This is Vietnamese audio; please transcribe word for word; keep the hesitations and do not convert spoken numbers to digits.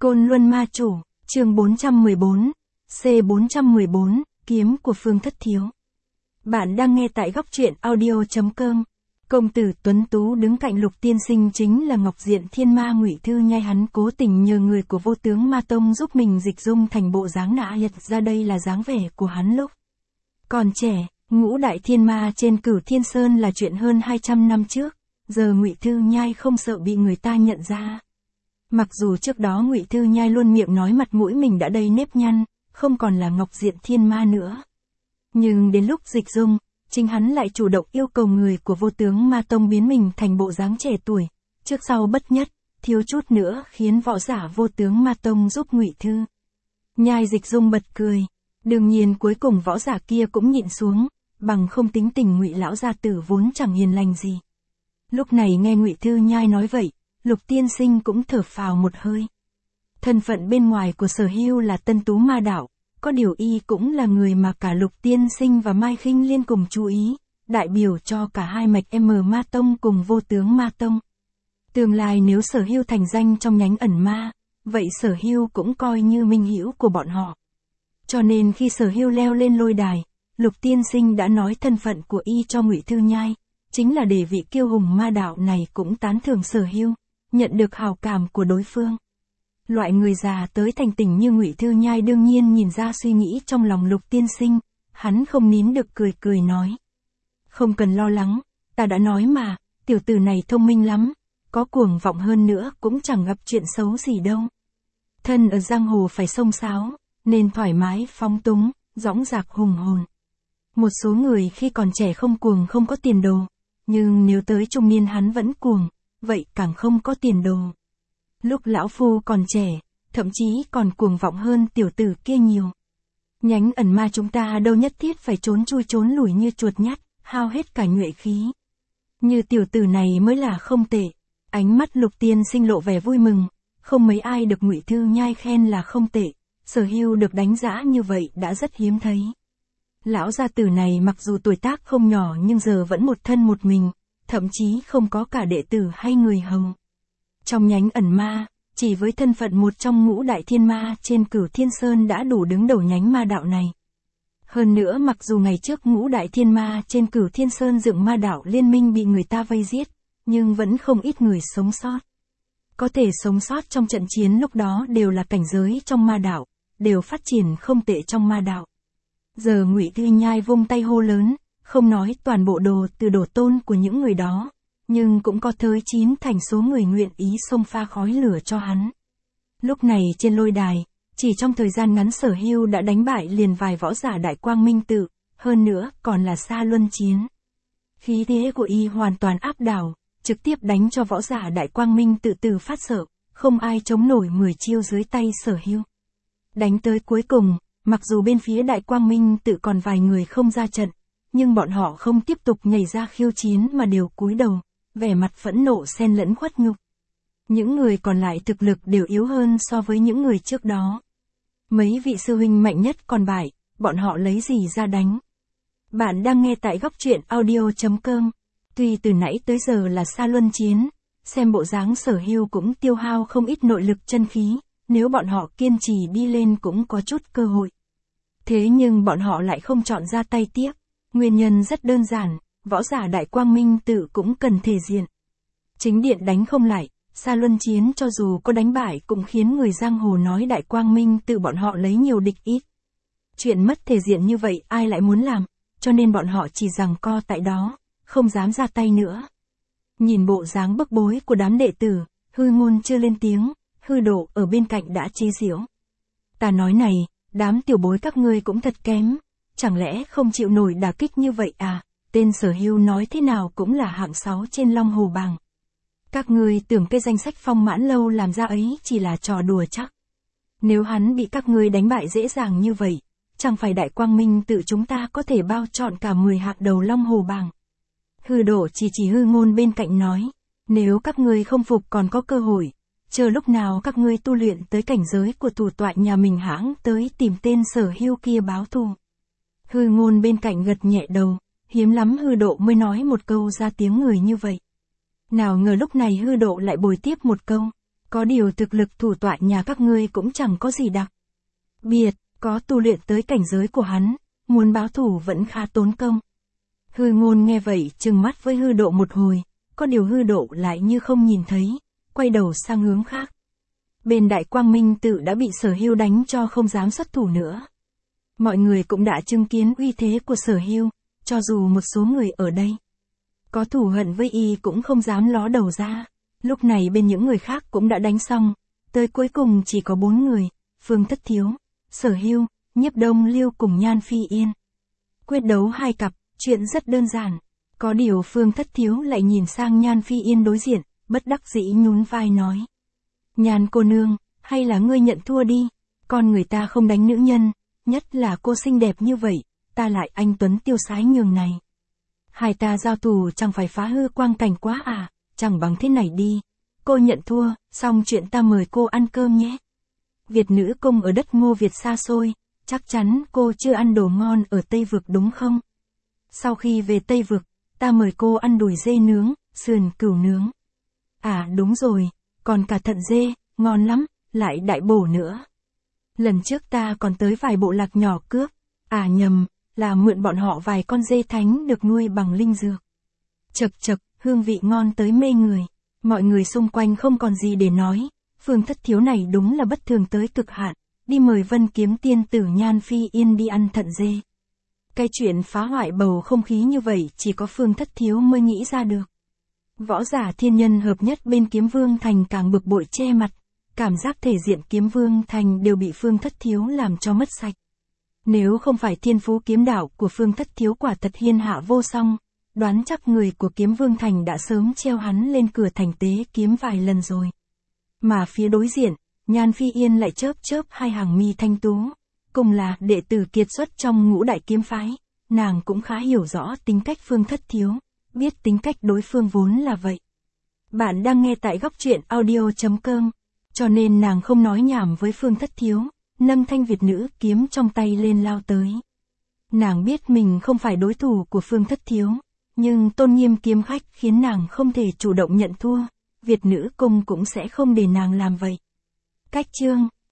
Côn Luân Ma Chủ, chương bốn trăm mười bốn, C bốn trăm mười bốn, Kiếm của Phương Thất Thiếu. Bạn đang nghe tại góc truyện audio.com. Công tử tuấn tú đứng cạnh Lục Tiên Sinh chính là Ngọc Diện Thiên Ma Ngụy Thư Nhai, hắn cố tình nhờ người của Vô Tướng Ma Tông giúp mình dịch dung thành bộ dáng nã nhật ra, đây là dáng vẻ của hắn lúc còn trẻ. Ngũ đại thiên ma trên Cửu Thiên Sơn là chuyện hơn hai trăm năm trước, giờ Ngụy Thư Nhai không sợ bị người ta nhận ra. Mặc dù trước đó Ngụy Thư Nhai luôn miệng nói mặt mũi mình đã đầy nếp nhăn, không còn là Ngọc Diện Thiên Ma nữa. Nhưng đến lúc dịch dung, chính hắn lại chủ động yêu cầu người của Vô Tướng Ma Tông biến mình thành bộ dáng trẻ tuổi, trước sau bất nhất, thiếu chút nữa khiến võ giả Vô Tướng Ma Tông giúp Ngụy Thư Nhai dịch dung bật cười. Đương nhiên cuối cùng võ giả kia cũng nhịn xuống, bằng không tính tình Ngụy lão gia tử vốn chẳng hiền lành gì. Lúc này nghe Ngụy Thư Nhai nói vậy, Lục Tiên Sinh cũng thở phào một hơi. Thân phận bên ngoài của Sở Hưu là Tân Tú Ma Đạo, có điều y cũng là người mà cả Lục Tiên Sinh và Mai Khinh Liên cùng chú ý, đại biểu cho cả hai mạch M Ma Tông cùng Vô Tướng Ma Tông. Tương lai nếu Sở Hưu thành danh trong nhánh ẩn ma, vậy Sở Hưu cũng coi như minh hữu của bọn họ. Cho nên khi Sở Hưu leo lên lôi đài, Lục Tiên Sinh đã nói thân phận của y cho Ngụy Thư Nhai, chính là để vị kiêu hùng ma đạo này cũng tán thưởng Sở Hưu, nhận được hào cảm của đối phương. Loại người già tới thành tỉnh như Ngụy Thư Nhai đương nhiên nhìn ra suy nghĩ trong lòng Lục Tiên Sinh, hắn không nín được cười cười nói. Không cần lo lắng, ta đã nói mà, tiểu tử này thông minh lắm, có cuồng vọng hơn nữa cũng chẳng gặp chuyện xấu gì đâu. Thân ở giang hồ phải xông xáo, nên thoải mái phóng túng, dõng dạc hùng hồn. Một số người khi còn trẻ không cuồng không có tiền đồ, nhưng nếu tới trung niên hắn vẫn cuồng, vậy càng không có tiền đồ. Lúc lão phu còn trẻ, thậm chí còn cuồng vọng hơn tiểu tử kia nhiều. Nhánh ẩn ma chúng ta đâu nhất thiết phải trốn chui trốn lủi như chuột nhắt, hao hết cả nhuệ khí. Như tiểu tử này mới là không tệ. Ánh mắt Lục Tiên Sinh lộ vẻ vui mừng, không mấy ai được Ngụy Thư Nhai khen là không tệ, Sở Hưu được đánh giá như vậy đã rất hiếm thấy. Lão gia tử này mặc dù tuổi tác không nhỏ nhưng giờ vẫn một thân một mình, thậm chí không có cả đệ tử hay người hầu. Trong nhánh ẩn ma, chỉ với thân phận một trong ngũ đại thiên ma trên Cửu Thiên Sơn đã đủ đứng đầu nhánh ma đạo này. Hơn nữa mặc dù ngày trước ngũ đại thiên ma trên Cửu Thiên Sơn dựng ma đạo liên minh bị người ta vây giết, nhưng vẫn không ít người sống sót. Có thể sống sót trong trận chiến lúc đó đều là cảnh giới trong ma đạo, đều phát triển không tệ trong ma đạo. Giờ Ngụy Thư Nhai vung tay hô lớn, không nói toàn bộ đồ từ đổ tôn của những người đó, nhưng cũng có tới chín thành số người nguyện ý xông pha khói lửa cho hắn. Lúc này trên lôi đài, chỉ trong thời gian ngắn Sở Hưu đã đánh bại liền vài võ giả Đại Quang Minh Tự, hơn nữa còn là xa luân chiến. Khí thế của y hoàn toàn áp đảo, trực tiếp đánh cho võ giả Đại Quang Minh Tự từ phát sợ, không ai chống nổi mười chiêu dưới tay Sở Hưu. Đánh tới cuối cùng, mặc dù bên phía Đại Quang Minh Tự còn vài người không ra trận, nhưng bọn họ không tiếp tục nhảy ra khiêu chiến mà đều cúi đầu, vẻ mặt phẫn nộ xen lẫn khuất nhục. Những người còn lại thực lực đều yếu hơn so với những người trước đó. Mấy vị sư huynh mạnh nhất còn bại, bọn họ lấy gì ra đánh? Bạn đang nghe tại góc truyện audio.com. Tuy từ nãy tới giờ là xa luân chiến, xem bộ dáng Sở Hưu cũng tiêu hao không ít nội lực chân khí, nếu bọn họ kiên trì đi lên cũng có chút cơ hội. Thế nhưng bọn họ lại không chọn ra tay tiếp, nguyên nhân rất đơn giản, võ giả Đại Quang Minh Tự cũng cần thể diện. Chính điện đánh không lại, xa luân chiến cho dù có đánh bại cũng khiến người giang hồ nói Đại Quang Minh Tự bọn họ lấy nhiều địch ít. Chuyện mất thể diện như vậy ai lại muốn làm, cho nên bọn họ chỉ giằng co tại đó, không dám ra tay nữa. Nhìn bộ dáng bức bối của đám đệ tử, Hư Ngôn chưa lên tiếng, Hư Độ ở bên cạnh đã chế giễu. Ta nói này, đám tiểu bối các ngươi cũng thật kém, chẳng lẽ không chịu nổi đả kích như vậy à? Tên Sở Hưu nói thế nào cũng là hạng sáu trên Long Hồ bảng. Các ngươi tưởng cái danh sách Phong Mãn Lâu làm ra ấy chỉ là trò đùa chắc. Nếu hắn bị các ngươi đánh bại dễ dàng như vậy, chẳng phải Đại Quang Minh Tự chúng ta có thể bao trọn cả mười hạng đầu Long Hồ bảng. Hư Độ chỉ chỉ Hư Ngôn bên cạnh nói, nếu các ngươi không phục còn có cơ hội, chờ lúc nào các ngươi tu luyện tới cảnh giới của thủ tọa nhà mình hãng tới tìm tên Sở Hưu kia báo thù. Hư Ngôn bên cạnh gật nhẹ đầu, hiếm lắm Hư Độ mới nói một câu ra tiếng người như vậy. Nào ngờ lúc này Hư Độ lại bồi tiếp một câu, Có điều thực lực thủ tọa nhà các ngươi cũng chẳng có gì đặc biệt, có tu luyện tới cảnh giới của hắn, muốn báo thù vẫn khá tốn công. Hư Ngôn nghe vậy trừng mắt với Hư Độ một hồi, có điều Hư Độ lại như không nhìn thấy, quay đầu sang hướng khác. Bên Đại Quang Minh Tự đã bị Sở Hưu đánh cho không dám xuất thủ nữa. Mọi người cũng đã chứng kiến uy thế của Sở Hưu, cho dù một số người ở đây có thù hận với y cũng không dám ló đầu ra. Lúc này bên những người khác cũng đã đánh xong, tới cuối cùng chỉ có bốn người, Phương Thất Thiếu, Sở Hưu, Nhiếp Đông Lưu cùng Nhan Phi Yên. Quyết đấu hai cặp, chuyện rất đơn giản. Có điều Phương Thất Thiếu lại nhìn sang Nhan Phi Yên đối diện, bất đắc dĩ nhún vai nói. Nhan cô nương, hay là ngươi nhận thua đi, con người ta không đánh nữ nhân, nhất là cô xinh đẹp như vậy, ta lại anh tuấn tiêu sái nhường này. Hai ta giao thủ chẳng phải phá hư quang cảnh quá à, chẳng bằng thế này đi. Cô nhận thua, xong chuyện ta mời cô ăn cơm nhé. Việt nữ công ở đất Ngô Việt xa xôi, chắc chắn cô chưa ăn đồ ngon ở Tây Vực đúng không? Sau khi về Tây Vực, ta mời cô ăn đùi dê nướng, sườn cừu nướng. À đúng rồi, còn cả thận dê, ngon lắm, lại đại bổ nữa. Lần trước ta còn tới vài bộ lạc nhỏ cướp, à nhầm, là mượn bọn họ vài con dê thánh được nuôi bằng linh dược. Chật chật, hương vị ngon tới mê người. Mọi người xung quanh không còn gì để nói, Phương Thất Thiếu này đúng là bất thường tới cực hạn, đi mời Vân Kiếm tiên tử Nhan Phi Yên đi ăn thận dê. Cái chuyện phá hoại bầu không khí như vậy chỉ có Phương Thất Thiếu mới nghĩ ra được. Võ giả thiên nhân hợp nhất bên Kiếm Vương Thành càng bực bội che mặt, cảm giác thể diện Kiếm Vương Thành đều bị Phương Thất Thiếu làm cho mất sạch. Nếu không phải thiên phú kiếm đạo của Phương Thất Thiếu quả thật hiên hạ vô song, đoán chắc người của Kiếm Vương Thành đã sớm treo hắn lên cửa thành tế kiếm vài lần rồi. Mà phía đối diện, Nhan Phi Yên lại chớp chớp hai hàng mi thanh tú, cùng là đệ tử kiệt xuất trong ngũ đại kiếm phái, nàng cũng khá hiểu rõ tính cách Phương Thất Thiếu, biết tính cách đối phương vốn là vậy. Bạn đang nghe tại góc truyện audio chấm com, cho nên nàng không nói nhảm với Phương Thất Thiếu, nâng thanh Việt nữ kiếm trong tay lên lao tới. Nàng biết mình không phải đối thủ của Phương Thất Thiếu, nhưng tôn nghiêm kiếm khách khiến nàng không thể chủ động nhận thua, Việt nữ cung cũng sẽ không để nàng làm vậy. Cách chương